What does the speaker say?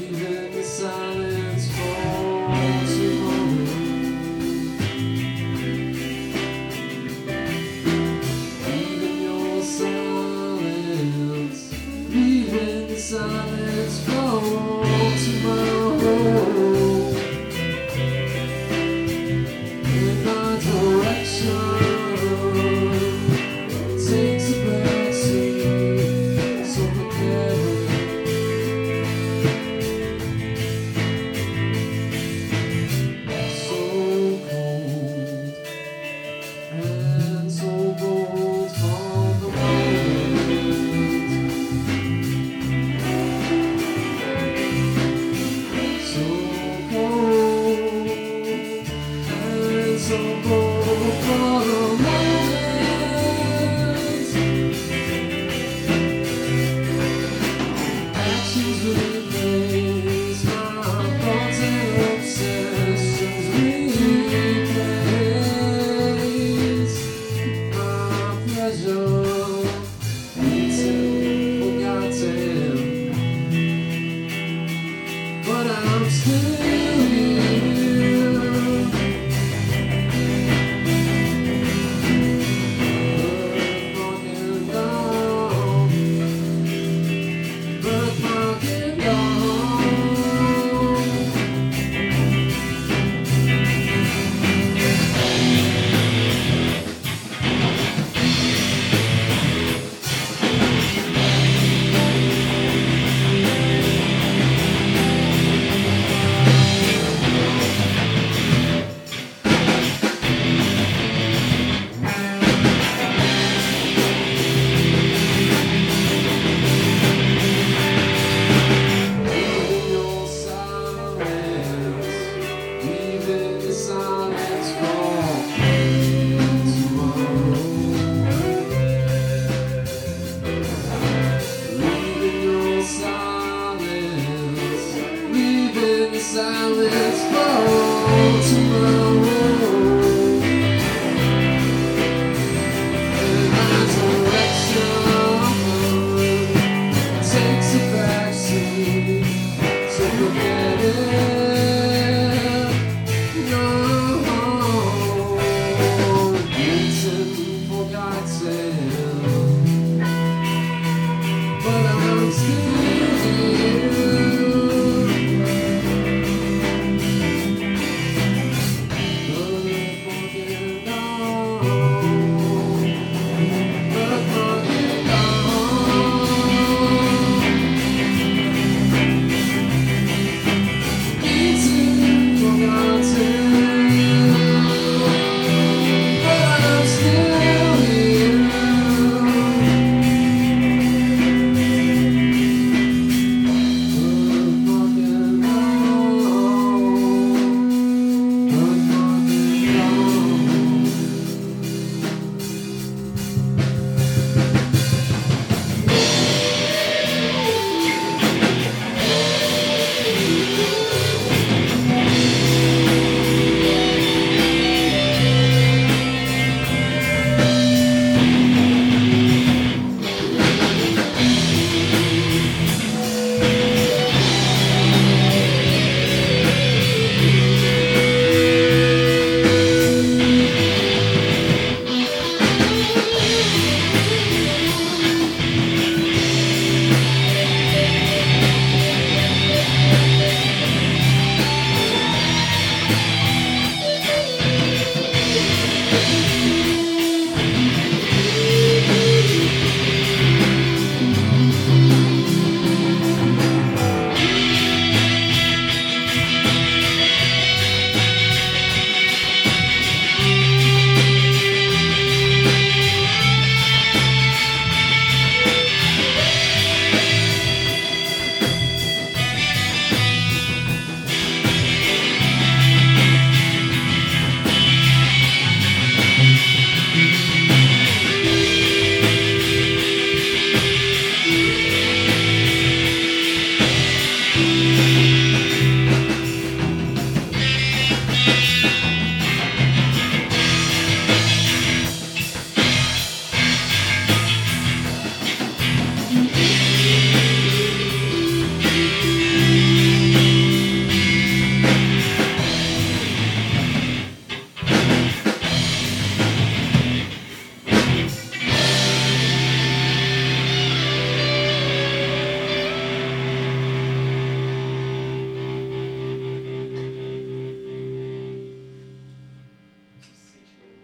Leaving the silence for tomorrow. Leaving your silence. Leaving the silence for tomorrow. In my direction takes a backseat, so prepare. So cold and so bold from the moment. So cold and so bold for the moment. Actions replace my thoughts and obsessions. Replace my pleasure. Eaten, forgotten, but I'm still here. Birthmarking gone. Birthmarking gone. Leaving your silence, leaving the silence for tomorrow. Leaving your silence, leaving the silence for tomorrow.